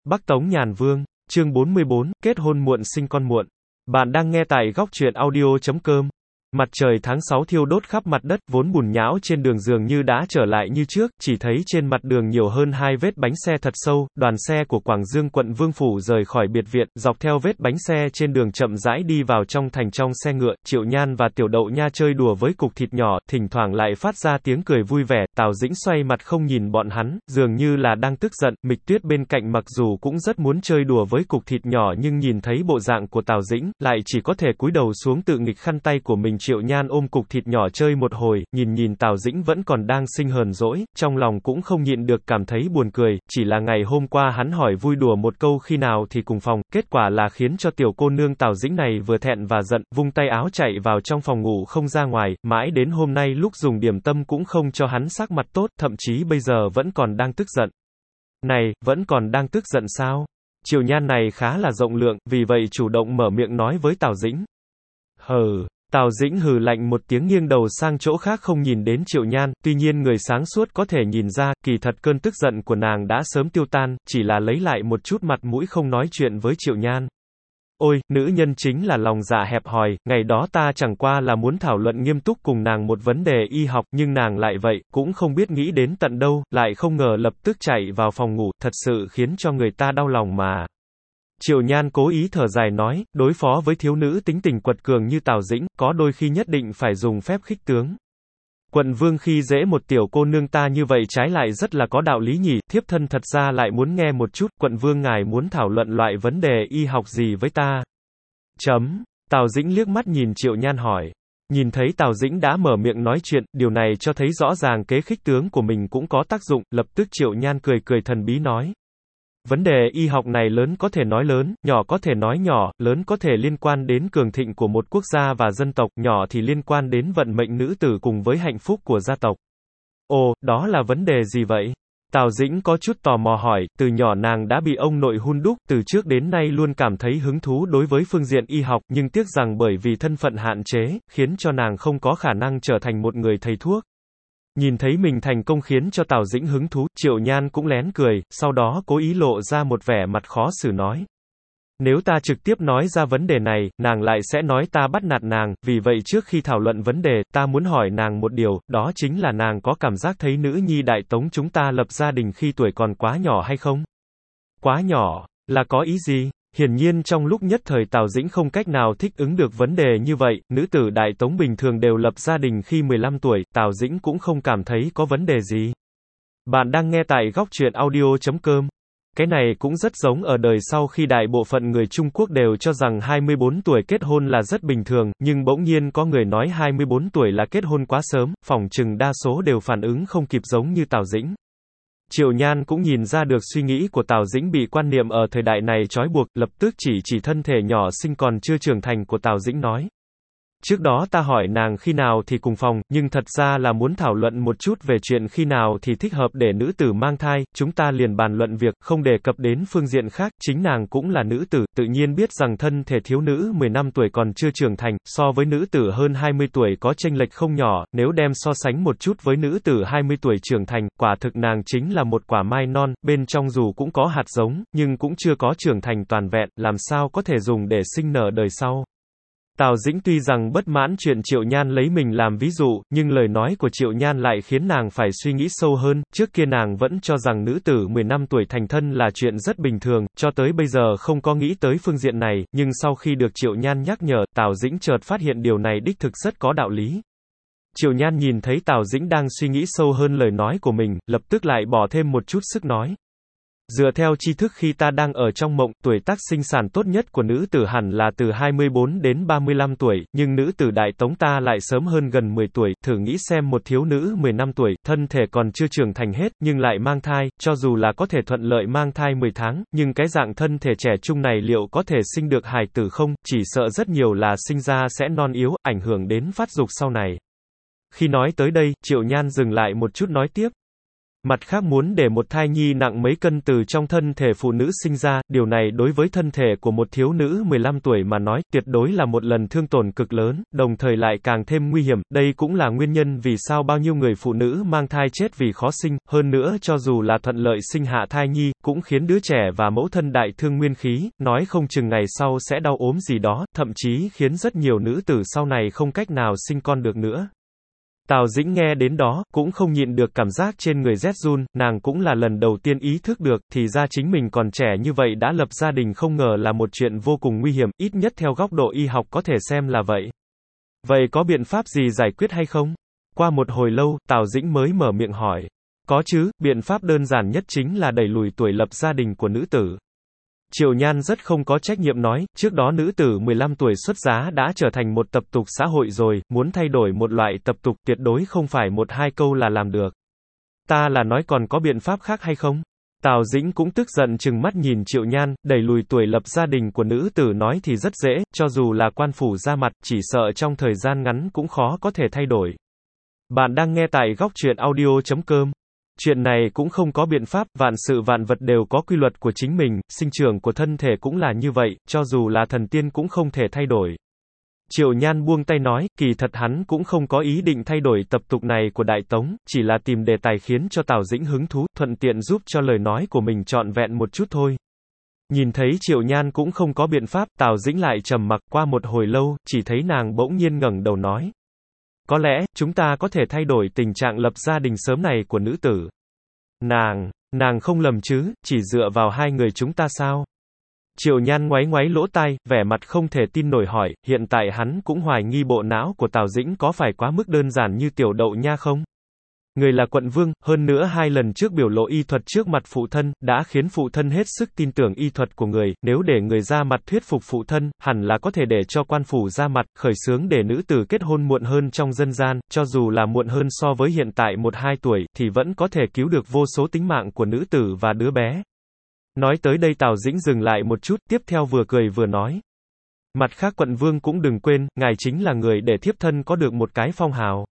Bắc Tống Nhàn Vương, chương 44, kết hôn muộn sinh con muộn. Bạn đang nghe tại góc truyện audio.com. Mặt trời tháng 6 thiêu đốt khắp mặt đất, vốn bùn nhão trên đường dường như đã trở lại như trước, chỉ thấy trên mặt đường nhiều hơn 2 vết bánh xe thật sâu. Đoàn xe của Quảng Dương quận Vương Phủ rời khỏi biệt viện, dọc theo vết bánh xe trên đường chậm rãi đi vào trong thành. Trong xe ngựa, Triệu Nhan và Tiểu Đậu Nha chơi đùa với cục thịt nhỏ, thỉnh thoảng lại phát ra tiếng cười vui vẻ. Tào Dĩnh xoay mặt không nhìn bọn hắn, dường như là đang tức giận. Mịch Tuyết bên cạnh mặc dù cũng rất muốn chơi đùa với cục thịt nhỏ nhưng nhìn thấy bộ dạng của Tào Dĩnh, lại chỉ có thể cúi đầu xuống tự nghịch khăn tay của mình. Triệu Nhan ôm cục thịt nhỏ chơi một hồi, nhìn Tào Dĩnh vẫn còn đang sinh hờn dỗi, trong lòng cũng không nhịn được cảm thấy buồn cười. Chỉ là ngày hôm qua hắn hỏi vui đùa một câu khi nào thì cùng phòng, kết quả là khiến cho tiểu cô nương Tào Dĩnh này vừa thẹn và giận, vung tay áo chạy vào trong phòng ngủ không ra ngoài. Mãi đến hôm nay lúc dùng điểm tâm cũng không cho hắn sắc mặt tốt, thậm chí bây giờ vẫn còn đang tức giận. Này, vẫn còn đang tức giận sao? Triệu Nhan này khá là rộng lượng, vì vậy chủ động mở miệng nói với Tào Dĩnh. Hừ. Tào Dĩnh hừ lạnh một tiếng, nghiêng đầu sang chỗ khác không nhìn đến Triệu Nhan. Tuy nhiên người sáng suốt có thể nhìn ra, kỳ thật cơn tức giận của nàng đã sớm tiêu tan, chỉ là lấy lại một chút mặt mũi không nói chuyện với Triệu Nhan. Ôi, nữ nhân chính là lòng dạ hẹp hòi, ngày đó ta chẳng qua là muốn thảo luận nghiêm túc cùng nàng một vấn đề y học, nhưng nàng lại vậy, cũng không biết nghĩ đến tận đâu, lại không ngờ lập tức chạy vào phòng ngủ, thật sự khiến cho người ta đau lòng mà. Triệu Nhan cố ý thở dài nói, đối phó với thiếu nữ tính tình quật cường như Tào Dĩnh, có đôi khi nhất định phải dùng phép khích tướng. Quận Vương khi dễ một tiểu cô nương ta như vậy trái lại rất là có đạo lý nhỉ, thiếp thân thật ra lại muốn nghe một chút, Quận Vương ngài muốn thảo luận loại vấn đề y học gì với ta? Tào Dĩnh liếc mắt nhìn Triệu Nhan hỏi. Nhìn thấy Tào Dĩnh đã mở miệng nói chuyện, điều này cho thấy rõ ràng kế khích tướng của mình cũng có tác dụng, lập tức Triệu Nhan cười cười thần bí nói. Vấn đề y học này lớn có thể nói lớn, nhỏ có thể nói nhỏ, lớn có thể liên quan đến cường thịnh của một quốc gia và dân tộc, nhỏ thì liên quan đến vận mệnh nữ tử cùng với hạnh phúc của gia tộc. Ồ, đó là vấn đề gì vậy? Tào Dĩnh có chút tò mò hỏi, từ nhỏ nàng đã bị ông nội hun đúc, từ trước đến nay luôn cảm thấy hứng thú đối với phương diện y học, nhưng tiếc rằng bởi vì thân phận hạn chế, khiến cho nàng không có khả năng trở thành một người thầy thuốc. Nhìn thấy mình thành công khiến cho Tào Dĩnh hứng thú, Triệu Nhan cũng lén cười, sau đó cố ý lộ ra một vẻ mặt khó xử nói. Nếu ta trực tiếp nói ra vấn đề này, nàng lại sẽ nói ta bắt nạt nàng, vì vậy trước khi thảo luận vấn đề, ta muốn hỏi nàng một điều, đó chính là nàng có cảm giác thấy nữ nhi Đại Tống chúng ta lập gia đình khi tuổi còn quá nhỏ hay không? Quá nhỏ, là có ý gì? Hiển nhiên trong lúc nhất thời Tào Dĩnh không cách nào thích ứng được vấn đề như vậy, nữ tử Đại Tống bình thường đều lập gia đình khi 15 tuổi, Tào Dĩnh cũng không cảm thấy có vấn đề gì. Bạn đang nghe tại góc truyện audio.com. Cái này cũng rất giống ở đời sau khi đại bộ phận người Trung Quốc đều cho rằng 24 tuổi kết hôn là rất bình thường, nhưng bỗng nhiên có người nói 24 tuổi là kết hôn quá sớm, phỏng chừng đa số đều phản ứng không kịp giống như Tào Dĩnh. Triệu Nhan cũng nhìn ra được suy nghĩ của Tào Dĩnh bị quan niệm ở thời đại này trói buộc, lập tức chỉ thân thể nhỏ xinh còn chưa trưởng thành của Tào Dĩnh nói. Trước đó ta hỏi nàng khi nào thì cùng phòng, nhưng thật ra là muốn thảo luận một chút về chuyện khi nào thì thích hợp để nữ tử mang thai, chúng ta liền bàn luận việc, không đề cập đến phương diện khác, chính nàng cũng là nữ tử, tự nhiên biết rằng thân thể thiếu nữ 15 tuổi còn chưa trưởng thành, so với nữ tử hơn 20 tuổi có chênh lệch không nhỏ, nếu đem so sánh một chút với nữ tử 20 tuổi trưởng thành, quả thực nàng chính là một quả mai non, bên trong dù cũng có hạt giống, nhưng cũng chưa có trưởng thành toàn vẹn, làm sao có thể dùng để sinh nở đời sau. Tào Dĩnh tuy rằng bất mãn chuyện Triệu Nhan lấy mình làm ví dụ, nhưng lời nói của Triệu Nhan lại khiến nàng phải suy nghĩ sâu hơn, trước kia nàng vẫn cho rằng nữ tử 15 tuổi thành thân là chuyện rất bình thường, cho tới bây giờ không có nghĩ tới phương diện này, nhưng sau khi được Triệu Nhan nhắc nhở, Tào Dĩnh chợt phát hiện điều này đích thực rất có đạo lý. Triệu Nhan nhìn thấy Tào Dĩnh đang suy nghĩ sâu hơn lời nói của mình, lập tức lại bỏ thêm một chút sức nói. Dựa theo tri thức khi ta đang ở trong mộng, tuổi tác sinh sản tốt nhất của nữ tử hẳn là từ 24 đến 35 tuổi, nhưng nữ tử Đại Tống ta lại sớm hơn gần 10 tuổi, thử nghĩ xem một thiếu nữ 15 tuổi, thân thể còn chưa trưởng thành hết, nhưng lại mang thai, cho dù là có thể thuận lợi mang thai 10 tháng, nhưng cái dạng thân thể trẻ trung này liệu có thể sinh được hài tử không, chỉ sợ rất nhiều là sinh ra sẽ non yếu, ảnh hưởng đến phát dục sau này. Khi nói tới đây, Triệu Nhan dừng lại một chút nói tiếp. Mặt khác muốn để một thai nhi nặng mấy cân từ trong thân thể phụ nữ sinh ra, điều này đối với thân thể của một thiếu nữ 15 tuổi mà nói, tuyệt đối là một lần thương tổn cực lớn, đồng thời lại càng thêm nguy hiểm, đây cũng là nguyên nhân vì sao bao nhiêu người phụ nữ mang thai chết vì khó sinh, hơn nữa cho dù là thuận lợi sinh hạ thai nhi, cũng khiến đứa trẻ và mẫu thân đại thương nguyên khí, nói không chừng ngày sau sẽ đau ốm gì đó, thậm chí khiến rất nhiều nữ tử sau này không cách nào sinh con được nữa. Tào Dĩnh nghe đến đó, cũng không nhịn được cảm giác trên người rét run, nàng cũng là lần đầu tiên ý thức được, thì ra chính mình còn trẻ như vậy đã lập gia đình không ngờ là một chuyện vô cùng nguy hiểm, ít nhất theo góc độ y học có thể xem là vậy. Vậy có biện pháp gì giải quyết hay không? Qua một hồi lâu, Tào Dĩnh mới mở miệng hỏi. Có chứ, biện pháp đơn giản nhất chính là đẩy lùi tuổi lập gia đình của nữ tử. Triệu Nhan rất không có trách nhiệm nói, trước đó nữ tử 15 tuổi xuất giá đã trở thành một tập tục xã hội rồi, muốn thay đổi một loại tập tục tuyệt đối không phải một hai câu là làm được. Ta là nói còn có biện pháp khác hay không? Tào Dĩnh cũng tức giận trừng mắt nhìn Triệu Nhan, đẩy lùi tuổi lập gia đình của nữ tử nói thì rất dễ, cho dù là quan phủ ra mặt, chỉ sợ trong thời gian ngắn cũng khó có thể thay đổi. Bạn đang nghe tại góc truyện audio.com. Chuyện này cũng không có biện pháp, vạn sự vạn vật đều có quy luật của chính mình, sinh trưởng của thân thể cũng là như vậy, cho dù là thần tiên cũng không thể thay đổi. Triệu Nhan buông tay nói, kỳ thật hắn cũng không có ý định thay đổi tập tục này của Đại Tống, chỉ là tìm đề tài khiến cho Tào Dĩnh hứng thú, thuận tiện giúp cho lời nói của mình trọn vẹn một chút thôi. Nhìn thấy Triệu Nhan cũng không có biện pháp, Tào Dĩnh lại trầm mặc qua một hồi lâu, chỉ thấy nàng bỗng nhiên ngẩng đầu nói. Có lẽ, chúng ta có thể thay đổi tình trạng lập gia đình sớm này của nữ tử. Nàng không lầm chứ, chỉ dựa vào hai người chúng ta sao? Triệu Nhan ngoáy ngoáy lỗ tai, vẻ mặt không thể tin nổi hỏi, hiện tại hắn cũng hoài nghi bộ não của Tào Dĩnh có phải quá mức đơn giản như tiểu đậu nha không? Người là quận vương, hơn nữa hai lần trước biểu lộ y thuật trước mặt phụ thân, đã khiến phụ thân hết sức tin tưởng y thuật của người, nếu để người ra mặt thuyết phục phụ thân, hẳn là có thể để cho quan phủ ra mặt, khởi xướng để nữ tử kết hôn muộn hơn trong dân gian, cho dù là muộn hơn so với hiện tại 1-2 tuổi, thì vẫn có thể cứu được vô số tính mạng của nữ tử và đứa bé. Nói tới đây Tào Dĩnh dừng lại một chút, tiếp theo vừa cười vừa nói. Mặt khác quận vương cũng đừng quên, ngài chính là người để thiếp thân có được một cái phong hào.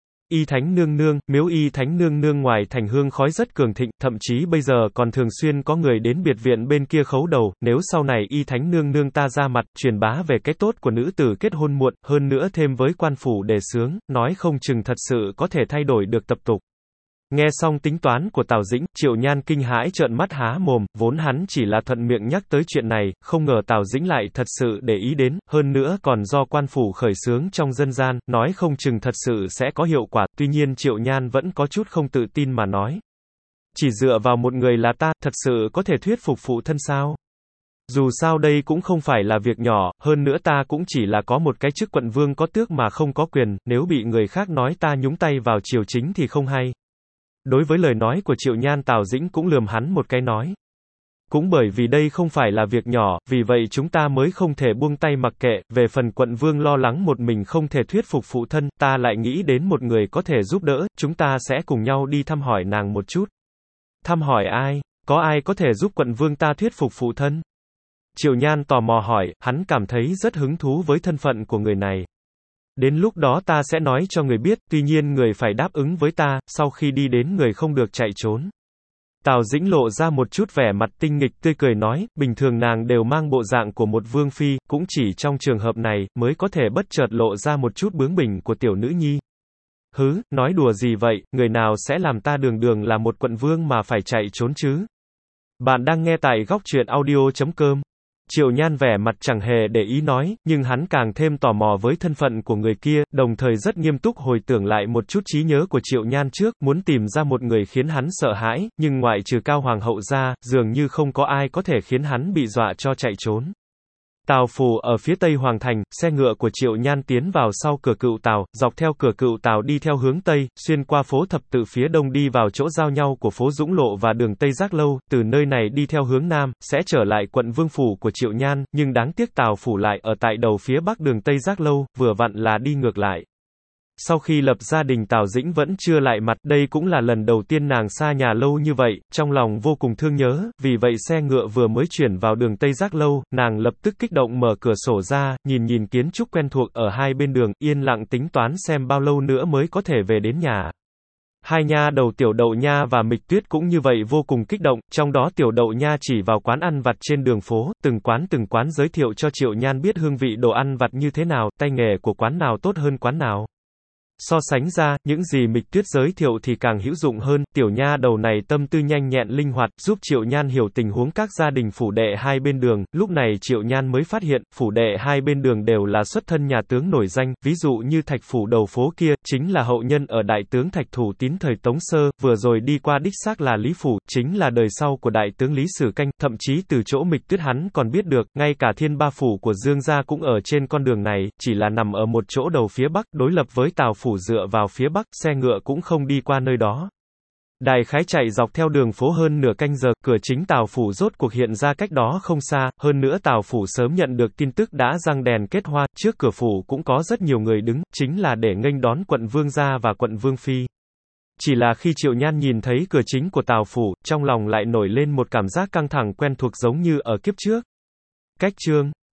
Y Thánh Nương Nương, miếu Y Thánh Nương Nương ngoài thành hương khói rất cường thịnh, thậm chí bây giờ còn thường xuyên có người đến biệt viện bên kia khấu đầu, nếu sau này Y Thánh Nương Nương ta ra mặt, truyền bá về cái tốt của nữ tử kết hôn muộn, hơn nữa thêm với quan phủ đề xướng, nói không chừng thật sự có thể thay đổi được tập tục. Nghe xong tính toán của Tào Dĩnh, Triệu Nhan kinh hãi trợn mắt há mồm, vốn hắn chỉ là thuận miệng nhắc tới chuyện này, không ngờ Tào Dĩnh lại thật sự để ý đến, hơn nữa còn do quan phủ khởi xướng trong dân gian, nói không chừng thật sự sẽ có hiệu quả, tuy nhiên Triệu Nhan vẫn có chút không tự tin mà nói. Chỉ dựa vào một người là ta, thật sự có thể thuyết phục phụ thân sao? Dù sao đây cũng không phải là việc nhỏ, hơn nữa ta cũng chỉ là có một cái chức quận vương có tước mà không có quyền, nếu bị người khác nói ta nhúng tay vào triều chính thì không hay. Đối với lời nói của Triệu Nhan Tào Dĩnh cũng lườm hắn một cái nói. Cũng bởi vì đây không phải là việc nhỏ, vì vậy chúng ta mới không thể buông tay mặc kệ, về phần quận vương lo lắng một mình không thể thuyết phục phụ thân, ta lại nghĩ đến một người có thể giúp đỡ, chúng ta sẽ cùng nhau đi thăm hỏi nàng một chút. Thăm hỏi ai? Có ai có thể giúp quận vương ta thuyết phục phụ thân? Triệu Nhan tò mò hỏi, hắn cảm thấy rất hứng thú với thân phận của người này. Đến lúc đó ta sẽ nói cho người biết, tuy nhiên người phải đáp ứng với ta, sau khi đi đến người không được chạy trốn. Tào Dĩnh lộ ra một chút vẻ mặt tinh nghịch tươi cười nói, bình thường nàng đều mang bộ dạng của một vương phi, cũng chỉ trong trường hợp này, mới có thể bất chợt lộ ra một chút bướng bỉnh của tiểu nữ nhi. Hứ, nói đùa gì vậy, người nào sẽ làm ta đường đường là một quận vương mà phải chạy trốn chứ? Bạn đang nghe tại góc truyện audio.com. Triệu Nhan vẻ mặt chẳng hề để ý nói, nhưng hắn càng thêm tò mò với thân phận của người kia, đồng thời rất nghiêm túc hồi tưởng lại một chút trí nhớ của Triệu Nhan trước, muốn tìm ra một người khiến hắn sợ hãi, nhưng ngoại trừ Cao Hoàng hậu ra, dường như không có ai có thể khiến hắn bị dọa cho chạy trốn. Tào phủ ở phía tây hoàng thành, xe ngựa của Triệu Nhan tiến vào sau cửa Cựu Tào, dọc theo cửa Cựu Tào đi theo hướng tây, xuyên qua phố Thập Tự phía đông đi vào chỗ giao nhau của phố Dũng Lộ và đường Tây Giác Lâu, từ nơi này đi theo hướng nam, sẽ trở lại quận Vương phủ của Triệu Nhan, nhưng đáng tiếc Tào phủ lại ở tại đầu phía bắc đường Tây Giác Lâu, vừa vặn là đi ngược lại. Sau khi lập gia đình Tào Dĩnh vẫn chưa lại mặt, đây cũng là lần đầu tiên nàng xa nhà lâu như vậy, trong lòng vô cùng thương nhớ, vì vậy xe ngựa vừa mới chuyển vào đường Tây Giác Lâu, nàng lập tức kích động mở cửa sổ ra, nhìn kiến trúc quen thuộc ở hai bên đường, yên lặng tính toán xem bao lâu nữa mới có thể về đến nhà. Hai nha đầu Tiểu Đậu Nha và Mịch Tuyết cũng như vậy vô cùng kích động, trong đó Tiểu Đậu Nha chỉ vào quán ăn vặt trên đường phố, từng quán giới thiệu cho Triệu Nhan biết hương vị đồ ăn vặt như thế nào, tay nghề của quán nào tốt hơn quán nào. So sánh ra, những gì Mịch Tuyết giới thiệu thì càng hữu dụng hơn, tiểu nha đầu này tâm tư nhanh nhẹn linh hoạt, giúp Triệu Nhan hiểu tình huống các gia đình phủ đệ hai bên đường, lúc này Triệu Nhan mới phát hiện, phủ đệ hai bên đường đều là xuất thân nhà tướng nổi danh, ví dụ như Thạch phủ đầu phố kia, chính là hậu nhân ở đại tướng Thạch Thủ Tín thời Tống Sơ, vừa rồi đi qua đích xác là Lý phủ, chính là đời sau của đại tướng Lý Sử Canh, thậm chí từ chỗ Mịch Tuyết hắn còn biết được, ngay cả Thiên Ba phủ của Dương gia cũng ở trên con đường này, chỉ là nằm ở một chỗ đầu phía bắc, đối lập với Tào phủ dựa vào phía bắc, xe ngựa cũng không đi qua nơi đó. Đại khái chạy dọc theo đường phố hơn nửa canh giờ, cửa chính Tào phủ rốt cuộc hiện ra cách đó không xa, hơn nữa Tào phủ sớm nhận được tin tức đã răng đèn kết hoa, trước cửa phủ cũng có rất nhiều người đứng, chính là để nghênh đón quận vương gia và quận vương phi. Chỉ là khi Triệu Nhan nhìn thấy cửa chính của Tào phủ, trong lòng lại nổi lên một cảm giác căng thẳng quen thuộc giống như ở kiếp trước. Cách chương